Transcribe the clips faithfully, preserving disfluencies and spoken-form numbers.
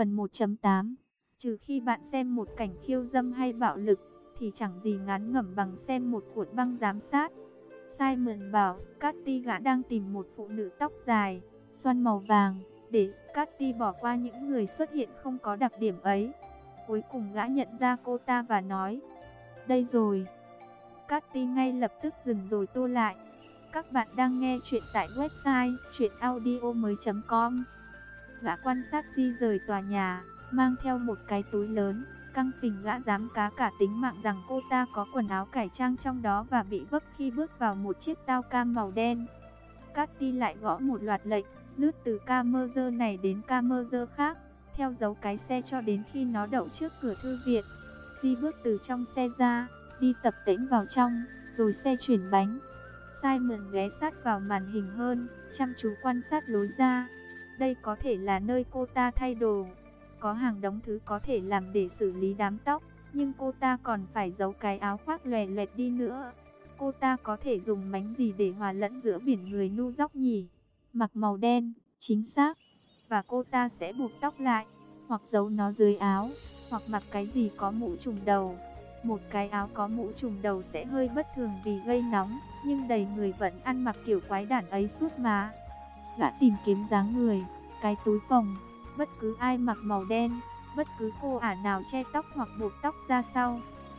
Phần một chấm tám. Trừ khi bạn xem một cảnh khiêu dâm hay bạo lực, thì chẳng gì ngán ngẩm bằng xem một cuộn băng giám sát. Simon bảo Scotty gã đang tìm một phụ nữ tóc dài, xoăn màu vàng, để Scotty bỏ qua những người xuất hiện không có đặc điểm ấy. Cuối cùng gã nhận ra cô ta và nói, đây rồi. Scotty ngay lập tức dừng rồi tô lại. Các bạn đang nghe chuyện tại website truyện audio mới chấm com. Gã quan sát di rời tòa nhà, mang theo một cái túi lớn, căng phình. Gã dám cá cả tính mạng rằng cô ta có quần áo cải trang trong đó và bị vấp khi bước vào một chiếc tao cam màu đen. Scotty lại gõ một loạt lệnh, lướt từ camera này đến camera khác, theo dấu cái xe cho đến khi nó đậu trước cửa thư viện. Di bước từ trong xe ra, đi tập tễnh vào trong, rồi xe chuyển bánh. Simon ghé sát vào màn hình hơn, chăm chú quan sát lối ra. Đây có thể là nơi cô ta thay đồ. Có hàng đống thứ có thể làm để xử lý đám tóc, nhưng cô ta còn phải giấu cái áo khoác lòe loẹt đi nữa. Cô ta có thể dùng mánh gì để hòa lẫn giữa biển người nu dóc nhỉ? Mặc màu đen, chính xác. Và cô ta sẽ buộc tóc lại, hoặc giấu nó dưới áo, hoặc mặc cái gì có mũ trùm đầu. Một cái áo có mũ trùm đầu sẽ hơi bất thường vì gây nóng, nhưng đầy người vẫn ăn mặc kiểu quái đản ấy suốt mà. Gã tìm kiếm dáng người, cái túi phồng, bất cứ ai mặc màu đen, bất cứ cô ả nào che tóc hoặc buộc tóc ra sau.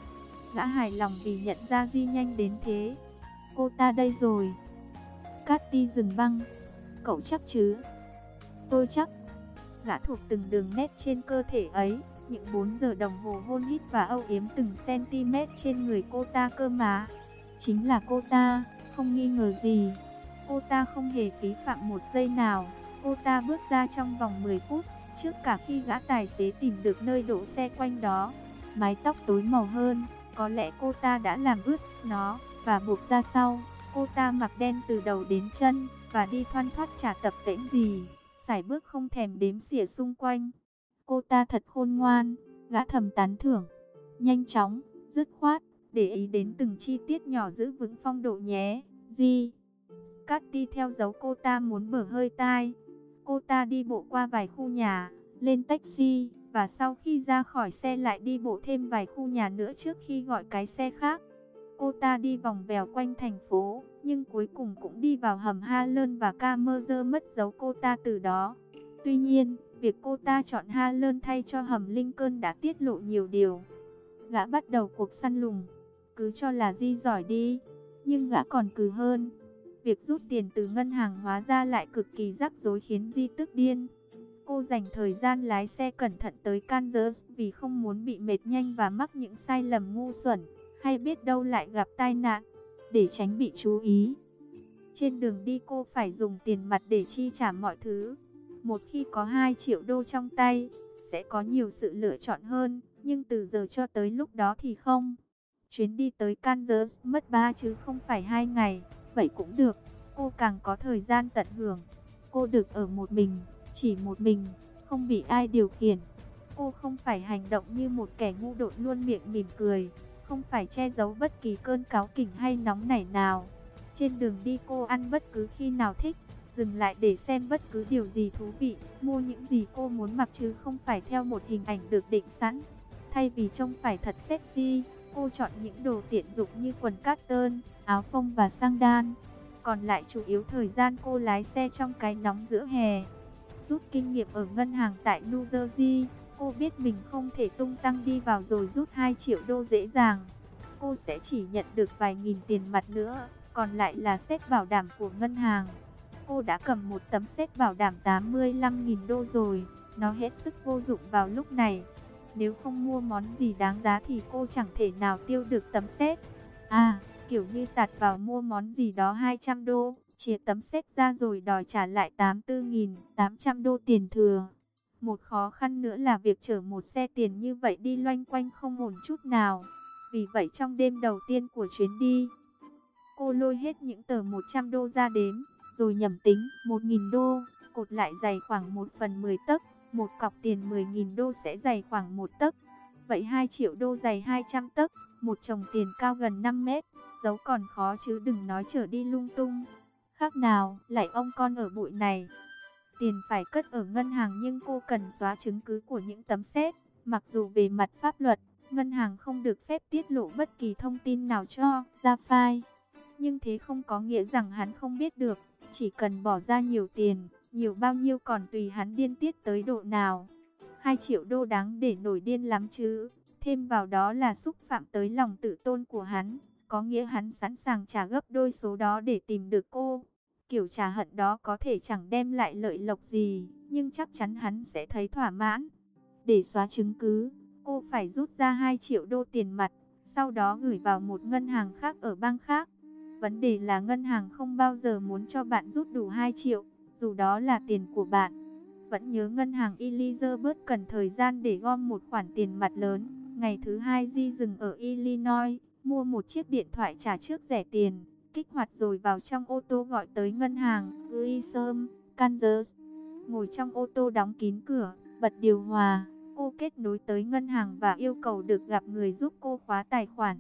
Gã hài lòng vì nhận ra Di nhanh đến thế. Cô ta đây rồi. Cathy dừng băng. Cậu chắc chứ? Tôi chắc. Gã thuộc từng đường nét trên cơ thể ấy, những bốn giờ đồng hồ hôn hít và âu yếm từng cm trên người cô ta cơ mà. Chính là cô ta, không nghi ngờ gì. Cô ta không hề phí phạm một giây nào. Cô ta bước ra trong vòng mười phút, trước cả khi gã tài xế tìm được nơi đỗ xe quanh đó. Mái tóc tối màu hơn, có lẽ cô ta đã làm ướt nó, và buộc ra sau. Cô ta mặc đen từ đầu đến chân, và đi thoăn thoắt chả tập tễnh gì, sải bước không thèm đếm xỉa xung quanh. Cô ta thật khôn ngoan, gã thầm tán thưởng. Nhanh chóng, dứt khoát, để ý đến từng chi tiết nhỏ, giữ vững phong độ nhé, Di. Cathy theo dấu cô ta muốn bở hơi tai. Cô ta đi bộ qua vài khu nhà, lên taxi, và sau khi ra khỏi xe lại đi bộ thêm vài khu nhà nữa trước khi gọi cái xe khác. Cô ta đi vòng vèo quanh thành phố, nhưng cuối cùng cũng đi vào hầm Harlem và camera mất dấu cô ta từ đó. Tuy nhiên, việc cô ta chọn Harlem thay cho hầm Lincoln đã tiết lộ nhiều điều. Gã bắt đầu cuộc săn lùng. Cứ cho là Di giỏi đi, nhưng gã còn cừ hơn. Việc rút tiền từ ngân hàng hóa ra lại cực kỳ rắc rối khiến Di tức điên. Cô dành thời gian lái xe cẩn thận tới Kansas vì không muốn bị mệt nhanh và mắc những sai lầm ngu xuẩn, hay biết đâu lại gặp tai nạn, để tránh bị chú ý. Trên đường đi cô phải dùng tiền mặt để chi trả mọi thứ. Một khi có hai triệu đô trong tay, sẽ có nhiều sự lựa chọn hơn, nhưng từ giờ cho tới lúc đó thì không. Chuyến đi tới Kansas mất ba chứ không phải hai ngày, vậy cũng được, cô càng có thời gian tận hưởng. Cô được ở một mình, chỉ một mình, không bị ai điều khiển. Cô không phải hành động như một kẻ ngu dốt luôn miệng mỉm cười, không phải che giấu bất kỳ cơn cáu kỉnh hay nóng nảy nào. Trên đường đi cô ăn bất cứ khi nào thích, dừng lại để xem bất cứ điều gì thú vị, mua những gì cô muốn mặc chứ không phải theo một hình ảnh được định sẵn. Thay vì trông phải thật sexy, cô chọn những đồ tiện dụng như quần cotton, áo phông và sandal. Còn lại chủ yếu thời gian cô lái xe trong cái nóng giữa hè. Rút kinh nghiệm ở ngân hàng tại New Jersey, cô biết mình không thể tung tăng đi vào rồi rút hai triệu đô dễ dàng. Cô sẽ chỉ nhận được vài nghìn tiền mặt nữa, còn lại là séc bảo đảm của ngân hàng. Cô đã cầm một tấm séc bảo đảm tám mươi lăm nghìn đô rồi, nó hết sức vô dụng vào lúc này. Nếu không mua món gì đáng giá thì cô chẳng thể nào tiêu được tấm séc. À, kiểu như tạt vào mua món gì đó hai trăm đô, chia tấm séc ra rồi đòi trả lại tám mươi tư nghìn tám trăm đô tiền thừa. Một khó khăn nữa là việc chở một xe tiền như vậy đi loanh quanh không ổn chút nào. Vì vậy trong đêm đầu tiên của chuyến đi, cô lôi hết những tờ một trăm đô ra đếm, rồi nhẩm tính một nghìn đô, cột lại dày khoảng một phần mười tấc. Một cọc tiền mười nghìn đô sẽ dày khoảng một tấc. Vậy hai triệu đô dày hai trăm tấc, một chồng tiền cao gần năm mét. Giấu còn khó chứ đừng nói chở đi lung tung. Khác nào, lại ông con ở bụi này. Tiền phải cất ở ngân hàng nhưng cô cần xóa chứng cứ của những tấm séc. Mặc dù về mặt pháp luật, ngân hàng không được phép tiết lộ bất kỳ thông tin nào cho ra file. Nhưng thế không có nghĩa rằng hắn không biết được. Chỉ cần bỏ ra nhiều tiền, nhiều bao nhiêu còn tùy hắn điên tiết tới độ nào. Hai triệu đô đáng để nổi điên lắm chứ. Thêm vào đó là xúc phạm tới lòng tự tôn của hắn. Có nghĩa hắn sẵn sàng trả gấp đôi số đó để tìm được cô. Kiểu trả hận đó có thể chẳng đem lại lợi lộc gì, nhưng chắc chắn hắn sẽ thấy thỏa mãn. Để xóa chứng cứ, cô phải rút ra hai triệu đô tiền mặt, sau đó gửi vào một ngân hàng khác ở bang khác. Vấn đề là ngân hàng không bao giờ muốn cho bạn rút đủ hai triệu, dù đó là tiền của bạn. Vẫn nhớ ngân hàng Elizabeth cần thời gian để gom một khoản tiền mặt lớn. Ngày thứ hai Di dừng ở Illinois, mua một chiếc điện thoại trả trước rẻ tiền, kích hoạt rồi vào trong ô tô gọi tới ngân hàng Grissom, Kansas. Ngồi trong ô tô đóng kín cửa, bật điều hòa, cô kết nối tới ngân hàng và yêu cầu được gặp người giúp cô khóa tài khoản.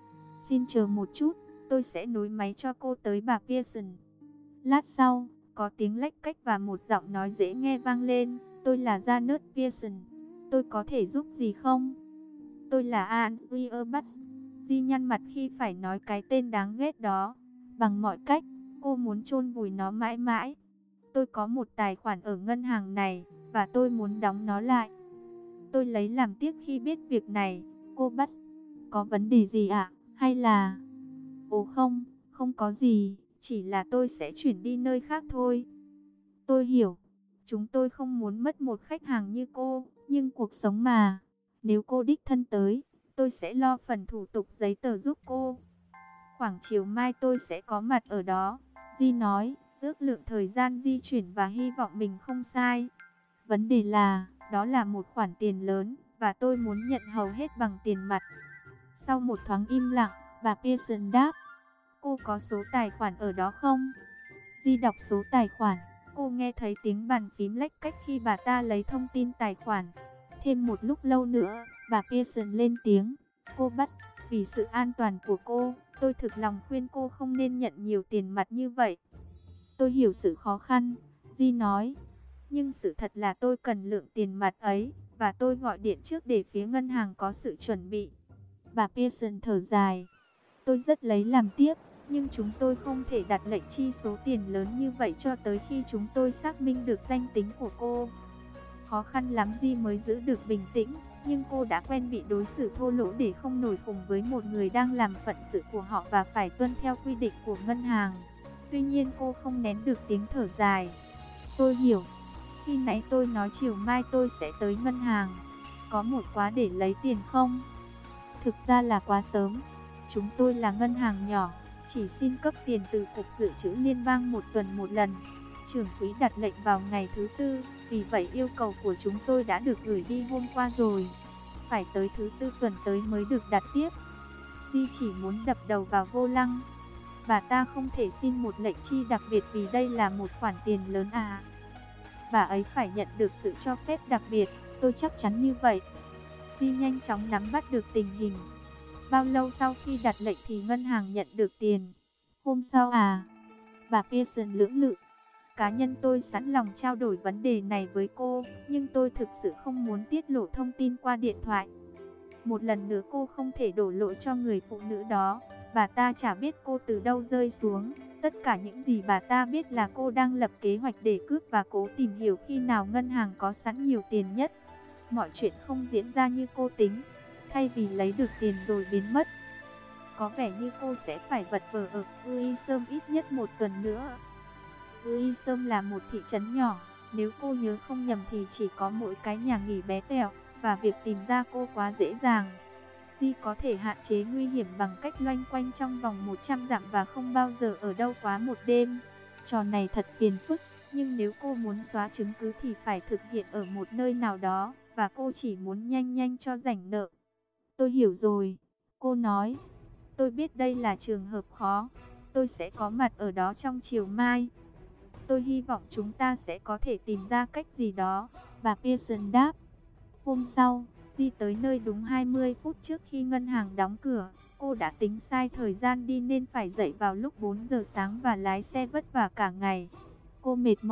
Xin chờ một chút, tôi sẽ nối máy cho cô tới bà Pearson. Lát sau, có tiếng lách cách và một giọng nói dễ nghe vang lên. Tôi là Janet Pearson. Tôi có thể giúp gì không? Tôi là Andrea Butts. Di nhăn mặt khi phải nói cái tên đáng ghét đó. Bằng mọi cách, cô muốn chôn vùi nó mãi mãi. Tôi có một tài khoản ở ngân hàng này, và tôi muốn đóng nó lại. Tôi lấy làm tiếc khi biết việc này. Cô Butts, có vấn đề gì ạ? Hay là... Ồ không, không có gì. Chỉ là tôi sẽ chuyển đi nơi khác thôi. Tôi hiểu. Chúng tôi không muốn mất một khách hàng như cô. Nhưng cuộc sống mà. Nếu cô đích thân tới, tôi sẽ lo phần thủ tục giấy tờ giúp cô. Khoảng chiều mai tôi sẽ có mặt ở đó. Di nói, ước lượng thời gian di chuyển và hy vọng mình không sai. Vấn đề là, đó là một khoản tiền lớn, và tôi muốn nhận hầu hết bằng tiền mặt. Sau một thoáng im lặng, bà Pearson đáp. Cô có số tài khoản ở đó không? Di đọc số tài khoản. Cô nghe thấy tiếng bàn phím lách cách khi bà ta lấy thông tin tài khoản. Thêm một lúc lâu nữa, bà Pearson lên tiếng. Cô Butts, vì sự an toàn của cô, tôi thực lòng khuyên cô không nên nhận nhiều tiền mặt như vậy. Tôi hiểu sự khó khăn, Di nói. Nhưng sự thật là tôi cần lượng tiền mặt ấy, và tôi gọi điện trước để phía ngân hàng có sự chuẩn bị. Bà Pearson thở dài. Tôi rất lấy làm tiếc, nhưng chúng tôi không thể đặt lệnh chi số tiền lớn như vậy cho tới khi chúng tôi xác minh được danh tính của cô. Khó khăn lắm Di mới giữ được bình tĩnh, nhưng cô đã quen bị đối xử thô lỗ để không nổi cùng với một người đang làm phận sự của họ và phải tuân theo quy định của ngân hàng. Tuy nhiên cô không nén được tiếng thở dài. Tôi hiểu. Khi nãy tôi nói chiều mai tôi sẽ tới ngân hàng. Có một khóa để lấy tiền không? Thực ra là quá sớm. Chúng tôi là ngân hàng nhỏ, chỉ xin cấp tiền từ Cục Dự trữ Liên bang một tuần một lần. Trưởng quỹ đặt lệnh vào ngày thứ tư, vì vậy yêu cầu của chúng tôi đã được gửi đi hôm qua rồi. Phải tới thứ tư tuần tới mới được đặt tiếp. Di chỉ muốn đập đầu vào vô lăng. Bà ta không thể xin một lệnh chi đặc biệt vì đây là một khoản tiền lớn à. Bà ấy phải nhận được sự cho phép đặc biệt, tôi chắc chắn như vậy. Di nhanh chóng nắm bắt được tình hình. Bao lâu sau khi đặt lệnh thì ngân hàng nhận được tiền? Hôm sau à? Bà Pearson lưỡng lự. Cá nhân tôi sẵn lòng trao đổi vấn đề này với cô, nhưng tôi thực sự không muốn tiết lộ thông tin qua điện thoại. Một lần nữa cô không thể đổ lỗi cho người phụ nữ đó. Bà ta chả biết cô từ đâu rơi xuống. Tất cả những gì bà ta biết là cô đang lập kế hoạch để cướp và cố tìm hiểu khi nào ngân hàng có sẵn nhiều tiền nhất. Mọi chuyện không diễn ra như cô tính. Thay vì lấy được tiền rồi biến mất, có vẻ như cô sẽ phải vật vờ ở Grissom ít nhất một tuần nữa. Grissom là một thị trấn nhỏ, nếu cô nhớ không nhầm thì chỉ có mỗi cái nhà nghỉ bé tẹo, và việc tìm ra cô quá dễ dàng. Di có thể hạn chế nguy hiểm bằng cách loanh quanh trong vòng một trăm dặm và không bao giờ ở đâu quá một đêm. Trò này thật phiền phức, nhưng nếu cô muốn xóa chứng cứ thì phải thực hiện ở một nơi nào đó, và cô chỉ muốn nhanh nhanh cho rảnh nợ. Tôi hiểu rồi, cô nói. Tôi biết đây là trường hợp khó. Tôi sẽ có mặt ở đó trong chiều mai. Tôi hy vọng chúng ta sẽ có thể tìm ra cách gì đó, bà Pearson đáp. Hôm sau, Di tới nơi đúng hai mươi phút trước khi ngân hàng đóng cửa. Cô đã tính sai thời gian đi nên phải dậy vào lúc bốn giờ sáng và lái xe vất vả cả ngày. Cô mệt mỏi,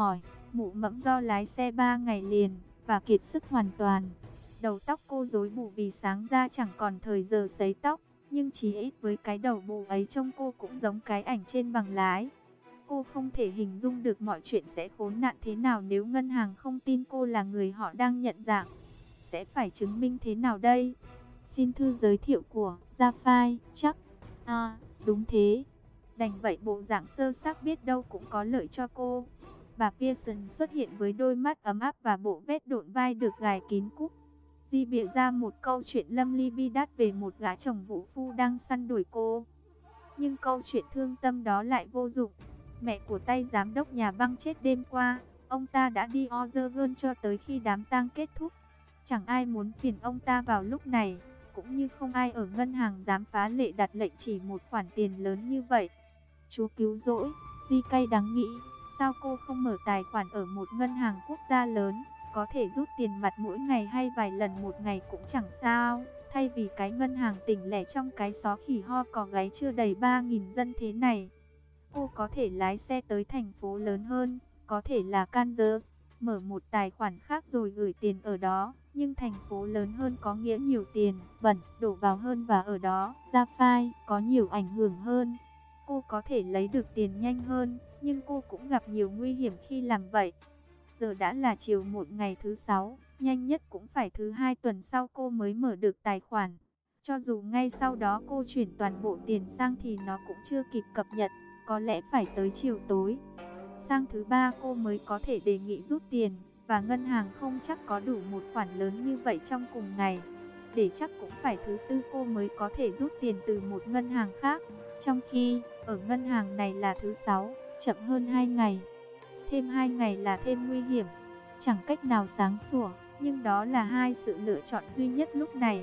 mụ mẫm do lái xe ba ngày liền và kiệt sức hoàn toàn. Đầu tóc cô rối bù vì sáng ra chẳng còn thời giờ sấy tóc, nhưng chí ít với cái đầu bù ấy trông cô cũng giống cái ảnh trên bằng lái. Cô không thể hình dung được mọi chuyện sẽ khốn nạn thế nào nếu ngân hàng không tin cô là người họ đang nhận dạng. Sẽ phải chứng minh thế nào đây? Xin thư giới thiệu của Jafai, chắc. À, đúng thế. Đành vậy bộ dạng sơ xác biết đâu cũng có lợi cho cô. Bà Pearson xuất hiện với đôi mắt ấm áp và bộ vest độn vai được gài kín cúc. Di bịa ra một câu chuyện lâm ly bi đát về một gã chồng vũ phu đang săn đuổi cô. Nhưng câu chuyện thương tâm đó lại vô dụng. Mẹ của tay giám đốc nhà băng chết đêm qua. Ông ta đã đi Oregon cho tới khi đám tang kết thúc. Chẳng ai muốn phiền ông ta vào lúc này, cũng như không ai ở ngân hàng dám phá lệ đặt lệnh chỉ một khoản tiền lớn như vậy. Chúa cứu rỗi, Di cay đắng nghĩ, sao cô không mở tài khoản ở một ngân hàng quốc gia lớn, có thể rút tiền mặt mỗi ngày hay vài lần một ngày cũng chẳng sao, thay vì cái ngân hàng tỉnh lẻ trong cái xó khỉ ho có gáy chưa đầy ba nghìn dân thế này. Cô có thể lái xe tới thành phố lớn hơn, có thể là Kansas, mở một tài khoản khác rồi gửi tiền ở đó, nhưng thành phố lớn hơn có nghĩa nhiều tiền bẩn đổ vào hơn và ở đó, Jafai có nhiều ảnh hưởng hơn. Cô có thể lấy được tiền nhanh hơn, nhưng cô cũng gặp nhiều nguy hiểm khi làm vậy. Giờ đã là chiều một ngày thứ sáu, nhanh nhất cũng phải thứ hai tuần sau cô mới mở được tài khoản. Cho dù ngay sau đó cô chuyển toàn bộ tiền sang thì nó cũng chưa kịp cập nhật, có lẽ phải tới chiều tối. Sang thứ ba cô mới có thể đề nghị rút tiền, và ngân hàng không chắc có đủ một khoản lớn như vậy trong cùng ngày. Để chắc cũng phải thứ tư cô mới có thể rút tiền từ một ngân hàng khác, trong khi ở ngân hàng này là thứ sáu, chậm hơn hai ngày. Thêm hai ngày là thêm nguy hiểm, chẳng cách nào sáng sủa, nhưng đó là hai sự lựa chọn duy nhất lúc này.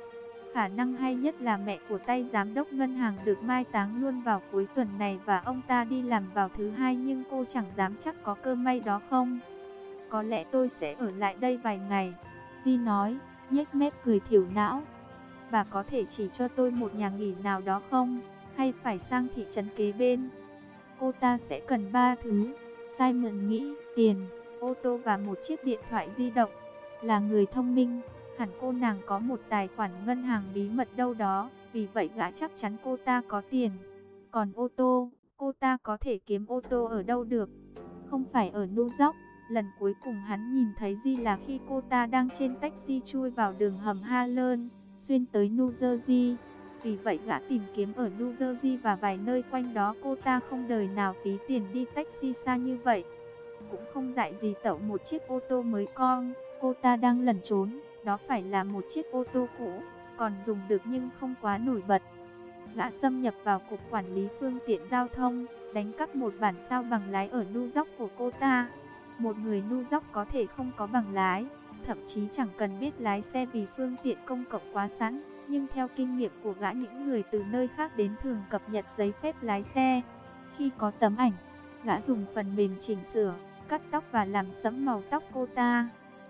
Khả năng hay nhất là mẹ của tay giám đốc ngân hàng được mai táng luôn vào cuối tuần này và ông ta đi làm vào thứ hai, nhưng cô chẳng dám chắc có cơ may đó không. Có lẽ tôi sẽ ở lại đây vài ngày, Di nói, nhếch mép cười thiểu não. Bà có thể chỉ cho tôi một nhà nghỉ nào đó không, hay phải sang thị trấn kế bên? Cô ta sẽ cần ba thứ, Simon nghĩ, tiền, ô tô và một chiếc điện thoại di động. Là người thông minh, hẳn cô nàng có một tài khoản ngân hàng bí mật đâu đó, vì vậy gã chắc chắn cô ta có tiền. Còn ô tô, cô ta có thể kiếm ô tô ở đâu được? Không phải ở New York. Lần cuối cùng hắn nhìn thấy Di là khi cô ta đang trên taxi chui vào đường hầm Harlem, xuyên tới New Jersey. Vì vậy gã tìm kiếm ở New Jersey và vài nơi quanh đó. Cô ta không đời nào phí tiền đi taxi xa như vậy, cũng không dại gì tậu một chiếc ô tô mới con. Cô ta đang lẩn trốn, đó phải là một chiếc ô tô cũ, còn dùng được nhưng không quá nổi bật. Gã xâm nhập vào cục quản lý phương tiện giao thông, đánh cắp một bản sao bằng lái ở New York của cô ta. Một người New York có thể không có bằng lái, thậm chí chẳng cần biết lái xe vì phương tiện công cộng quá sẵn. Nhưng theo kinh nghiệm của gã, những người từ nơi khác đến thường cập nhật giấy phép lái xe. Khi có tấm ảnh, gã dùng phần mềm chỉnh sửa, cắt tóc và làm sẫm màu tóc cô ta.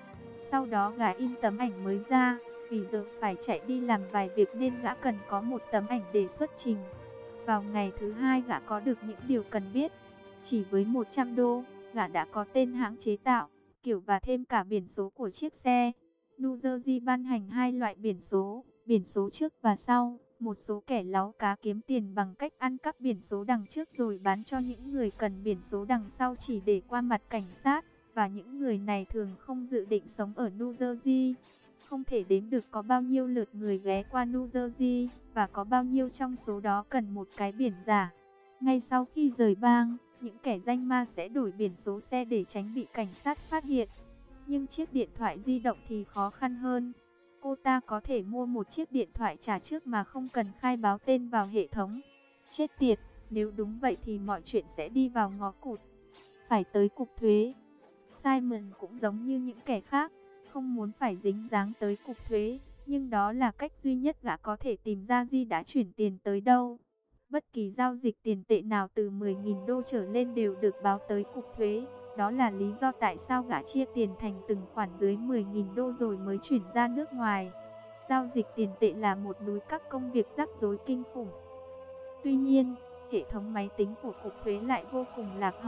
Sau đó gã in tấm ảnh mới ra, vì giờ phải chạy đi làm vài việc nên gã cần có một tấm ảnh để xuất trình. Vào ngày thứ hai gã có được những điều cần biết. Chỉ với một trăm đô, gã đã có tên hãng chế tạo, kiểu và thêm cả biển số của chiếc xe. New Jersey ban hành hai loại biển số, biển số trước và sau. Một số kẻ láu cá kiếm tiền bằng cách ăn cắp biển số đằng trước rồi bán cho những người cần biển số đằng sau chỉ để qua mặt cảnh sát. Và những người này thường không dự định sống ở New Jersey. Không thể đếm được có bao nhiêu lượt người ghé qua New Jersey, và có bao nhiêu trong số đó cần một cái biển giả. Ngay sau khi rời bang, những kẻ danh ma sẽ đổi biển số xe để tránh bị cảnh sát phát hiện. Nhưng chiếc điện thoại di động thì khó khăn hơn. Cô ta có thể mua một chiếc điện thoại trả trước mà không cần khai báo tên vào hệ thống. Chết tiệt, nếu đúng vậy thì mọi chuyện sẽ đi vào ngõ cụt. Phải tới cục thuế. Simon cũng giống như những kẻ khác, không muốn phải dính dáng tới cục thuế, nhưng đó là cách duy nhất gã có thể tìm ra Di đã chuyển tiền tới đâu. Bất kỳ giao dịch tiền tệ nào từ mười nghìn đô trở lên đều được báo tới cục thuế. Đó là lý do tại sao gã chia tiền thành từng khoản dưới mười nghìn đô rồi mới chuyển ra nước ngoài. Giao dịch tiền tệ là một núi các công việc rắc rối kinh khủng. Tuy nhiên, hệ thống máy tính của cục thuế lại vô cùng lạc hậu.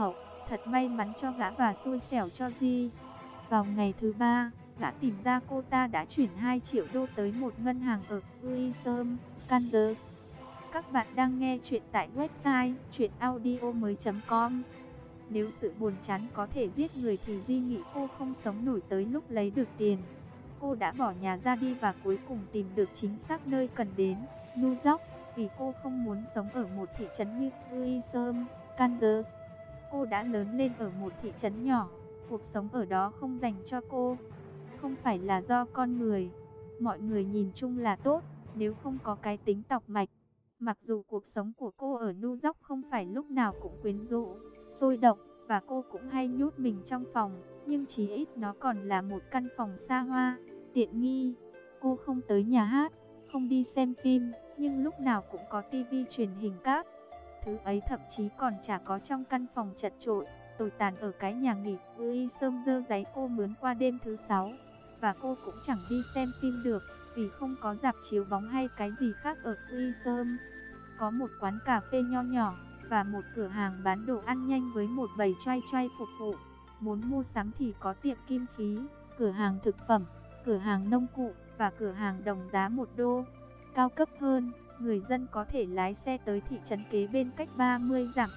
Thật may mắn cho gã và xui xẻo cho Di. Vào ngày thứ ba, gã tìm ra cô ta đã chuyển hai triệu đô tới một ngân hàng ở Grissom, Kansas. Các bạn đang nghe chuyện tại website truyện audio mới chấm com. Nếu sự buồn chán có thể giết người thì Di nghĩ cô không sống nổi tới lúc lấy được tiền. Cô đã bỏ nhà ra đi và cuối cùng tìm được chính xác nơi cần đến, New York, vì cô không muốn sống ở một thị trấn như Grissom, Kansas. Cô đã lớn lên ở một thị trấn nhỏ, cuộc sống ở đó không dành cho cô. Không phải là do con người, mọi người nhìn chung là tốt, nếu không có cái tính tọc mạch. Mặc dù cuộc sống của cô ở New York không phải lúc nào cũng quyến rũ, sôi động, và cô cũng hay nhốt mình trong phòng, nhưng chí ít nó còn là một căn phòng xa hoa, tiện nghi. Cô không tới nhà hát, không đi xem phim, nhưng lúc nào cũng có tivi truyền hình cáp. Thứ ấy thậm chí còn chả có trong căn phòng chật chội, tồi tàn ở cái nhà nghỉ Grissom dơ giấy cô mướn qua đêm thứ sáu. Và cô cũng chẳng đi xem phim được, vì không có rạp chiếu bóng hay cái gì khác ở Grissom. Có một quán cà phê nho nhỏ, và một cửa hàng bán đồ ăn nhanh với một bầy trai trai phục vụ. Muốn mua sắm thì có tiệm kim khí, cửa hàng thực phẩm, cửa hàng nông cụ, và cửa hàng đồng giá một đô. Cao cấp hơn, người dân có thể lái xe tới thị trấn kế bên cách ba mươi dặm.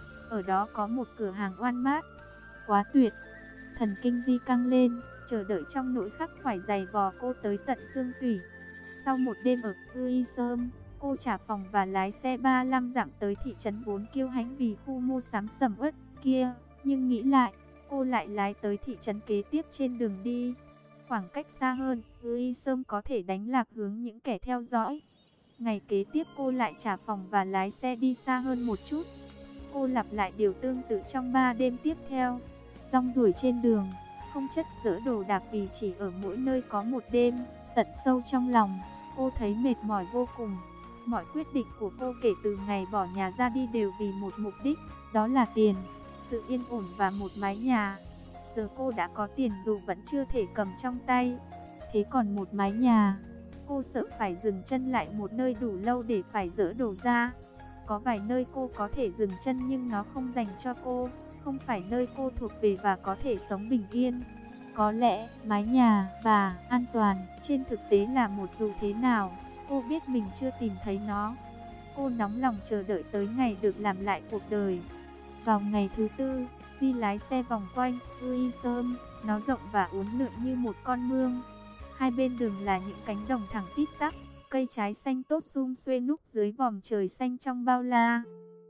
Ở đó có một cửa hàng Walmart. Quá tuyệt! Thần kinh Di căng lên, chờ đợi trong nỗi khắc khoải giày vò cô tới tận xương tủy. Sau một đêm ở Grissom, cô trả phòng và lái xe ba mươi lăm dặm tới thị trấn vốn kiêu hãnh vì khu mua sắm sầm uất kia. Nhưng nghĩ lại, cô lại lái tới thị trấn kế tiếp trên đường đi. Khoảng cách xa hơn, Grissom có thể đánh lạc hướng những kẻ theo dõi. Ngày kế tiếp cô lại trả phòng và lái xe đi xa hơn một chút. Cô lặp lại điều tương tự trong ba đêm tiếp theo. Rong ruổi trên đường, không chất dỡ đồ đạc vì chỉ ở mỗi nơi có một đêm. Tận sâu trong lòng, cô thấy mệt mỏi vô cùng. Mọi quyết định của cô kể từ ngày bỏ nhà ra đi đều vì một mục đích, đó là tiền, sự yên ổn và một mái nhà. Giờ cô đã có tiền dù vẫn chưa thể cầm trong tay. Thế còn một mái nhà, cô sợ phải dừng chân lại một nơi đủ lâu để phải dỡ đồ ra. Có vài nơi cô có thể dừng chân nhưng nó không dành cho cô, không phải nơi cô thuộc về và có thể sống bình yên. Có lẽ mái nhà và an toàn trên thực tế là một dù thế nào, cô biết mình chưa tìm thấy nó. Cô nóng lòng chờ đợi tới ngày được làm lại cuộc đời. Vào ngày thứ tư, Di lái xe vòng quanh Grissom, nó rộng và uốn lượn như một con mương. Hai bên đường là những cánh đồng thẳng tít tắp, cây trái xanh tốt sum xuê núp dưới vòm trời xanh trong bao la.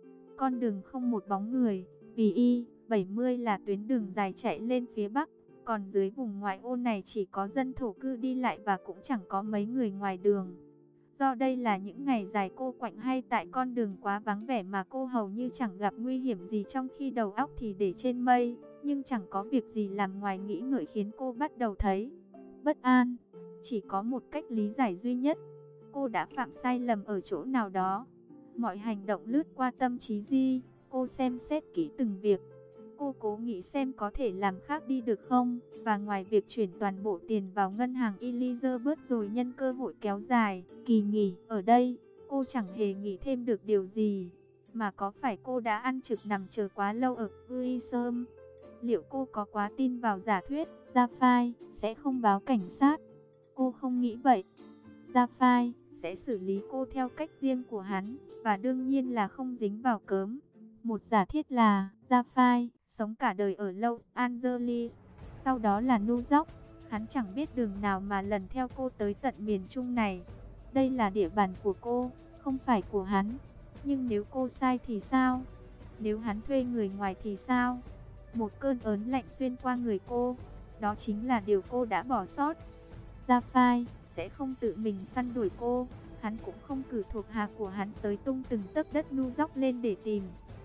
Con đường không một bóng người, vì I bảy mươi là tuyến đường dài chạy lên phía bắc, còn dưới vùng ngoại ô này chỉ có dân thổ cư đi lại và cũng chẳng có mấy người ngoài đường. Do đây là những ngày dài cô quạnh hay tại con đường quá vắng vẻ mà cô hầu như chẳng gặp nguy hiểm gì trong khi đầu óc thì để trên mây, nhưng chẳng có việc gì làm ngoài nghĩ ngợi khiến cô bắt đầu thấy bất an. Chỉ có một cách lý giải duy nhất, cô đã phạm sai lầm ở chỗ nào đó. Mọi hành động lướt qua tâm trí Di, cô xem xét kỹ từng việc. Cô cố nghĩ xem có thể làm khác đi được không, và ngoài việc chuyển toàn bộ tiền vào ngân hàng Elizabeth rồi nhân cơ hội kéo dài kỳ nghỉ ở đây, cô chẳng hề nghĩ thêm được điều gì. Mà có phải cô đã ăn trực nằm chờ quá lâu ở Grissom? Liệu cô có quá tin vào giả thuyết Raphael sẽ không báo cảnh sát? Cô không nghĩ vậy. Raphael sẽ xử lý cô theo cách riêng của hắn, và đương nhiên là không dính vào cớm. Một giả thiết là Raphael sống cả đời ở Los Angeles, sau đó là New York. Hắn chẳng biết đường nào mà lần theo cô tới tận miền Trung này. Đây là địa bàn của cô, không phải của hắn. Nhưng nếu cô sai thì sao? Nếu hắn thuê người ngoài thì sao? Một cơn ớn lạnh xuyên qua người cô. Đó chính là điều cô đã bỏ sót. Raphael sẽ không tự mình săn đuổi cô. Hắn cũng không cử thuộc hạ của hắn xới tung từng tấc đất New York lên để tìm.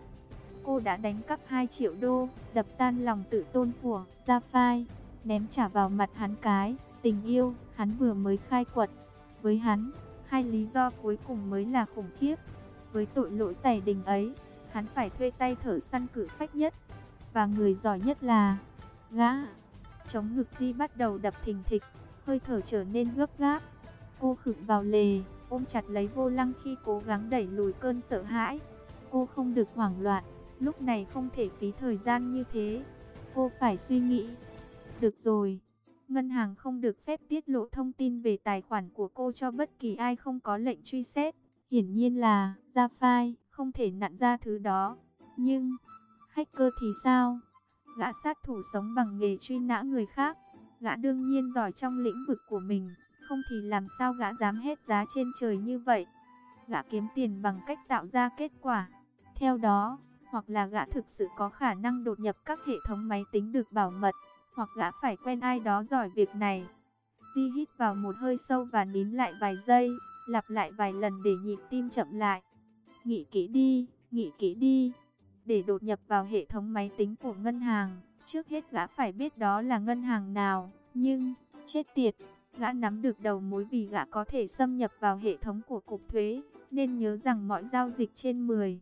Cô đã đánh cắp hai triệu đô, đập tan lòng tự tôn của Raphael, ném trả vào mặt hắn cái tình yêu hắn vừa mới khai quật. Với hắn, hai lý do cuối cùng mới là khủng khiếp. Với tội lỗi tày đình ấy, hắn phải thuê tay thở săn cử phách nhất, và người giỏi nhất là gã. Chống ngực Di bắt đầu đập thình thịch, hơi thở trở nên gấp gáp. Cô khựng vào lề, ôm chặt lấy vô lăng khi cố gắng đẩy lùi cơn sợ hãi. Cô không được hoảng loạn, Lúc này không thể phí thời gian như thế. Cô phải suy nghĩ. Được rồi. Ngân hàng không được phép tiết lộ thông tin về tài khoản của cô cho bất kỳ ai không có lệnh truy xét. Hiển nhiên là ra file, không thể nặn ra thứ đó. Nhưng, hacker thì sao? Gã sát thủ sống bằng nghề truy nã người khác. Gã đương nhiên giỏi trong lĩnh vực của mình. Không thì làm sao gã dám hết giá trên trời như vậy. Gã kiếm tiền bằng cách tạo ra kết quả. Theo đó, hoặc là gã thực sự có khả năng đột nhập các hệ thống máy tính được bảo mật, hoặc gã phải quen ai đó giỏi việc này. Di hít vào một hơi sâu và nín lại vài giây, lặp lại vài lần để nhịp tim chậm lại. Nghĩ kỹ đi, nghĩ kỹ đi. Để đột nhập vào hệ thống máy tính của ngân hàng, trước hết gã phải biết đó là ngân hàng nào. Nhưng, chết tiệt, gã nắm được đầu mối vì gã có thể xâm nhập vào hệ thống của cục thuế, nên nhớ rằng mọi giao dịch trên mười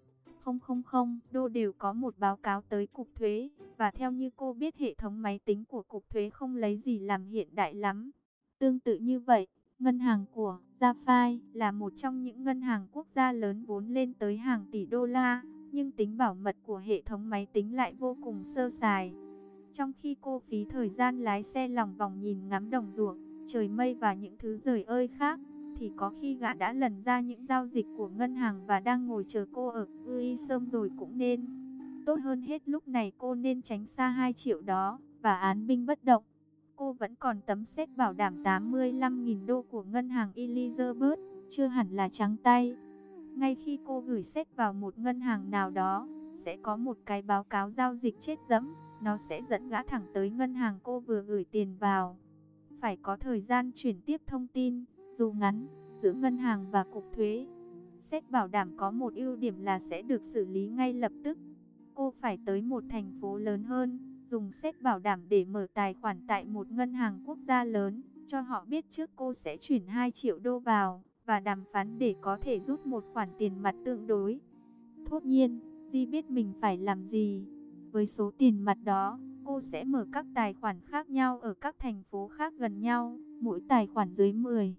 nghìn đô đều có một báo cáo tới cục thuế. Và theo như cô biết, hệ thống máy tính của cục thuế không lấy gì làm hiện đại lắm. Tương tự như vậy, ngân hàng của Sapphire là một trong những ngân hàng quốc gia lớn vốn lên tới hàng tỷ đô la, nhưng tính bảo mật của hệ thống máy tính lại vô cùng sơ sài. Trong khi cô phí thời gian lái xe lòng vòng nhìn ngắm đồng ruộng, trời mây và những thứ rời ơi khác, thì có khi gã đã lần ra những giao dịch của ngân hàng và đang ngồi chờ cô ở Grissom rồi cũng nên. Tốt hơn hết lúc này cô nên tránh xa hai triệu đó và án binh bất động. Cô vẫn còn tấm séc bảo đảm tám mươi lăm nghìn đô của ngân hàng Elizabeth, chưa hẳn là trắng tay. Ngay khi cô gửi séc vào một ngân hàng nào đó, sẽ có một cái báo cáo giao dịch chết dẫm, nó sẽ dẫn gã thẳng tới ngân hàng cô vừa gửi tiền vào. Phải có thời gian chuyển tiếp thông tin, dù ngắn, giữa ngân hàng và cục thuế. Séc bảo đảm có một ưu điểm là sẽ được xử lý ngay lập tức. Cô phải tới một thành phố lớn hơn, dùng séc bảo đảm để mở tài khoản tại một ngân hàng quốc gia lớn, cho họ biết trước cô sẽ chuyển hai triệu đô vào, và đàm phán để có thể rút một khoản tiền mặt tương đối. Thốt nhiên, Di biết mình phải làm gì. Với số tiền mặt đó, cô sẽ mở các tài khoản khác nhau ở các thành phố khác gần nhau, mỗi tài khoản dưới mười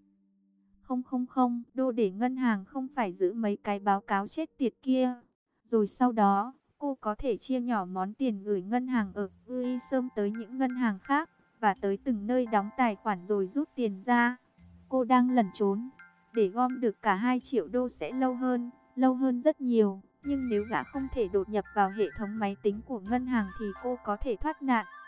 nghìn đô để ngân hàng không phải giữ mấy cái báo cáo chết tiệt kia. Rồi sau đó, cô có thể chia nhỏ món tiền gửi ngân hàng ở Grissom tới những ngân hàng khác, và tới từng nơi đóng tài khoản rồi rút tiền ra. Cô đang lẩn trốn. Để gom được cả hai triệu đô sẽ lâu hơn, lâu hơn rất nhiều. Nhưng nếu gã không thể đột nhập vào hệ thống máy tính của ngân hàng thì cô có thể thoát nạn.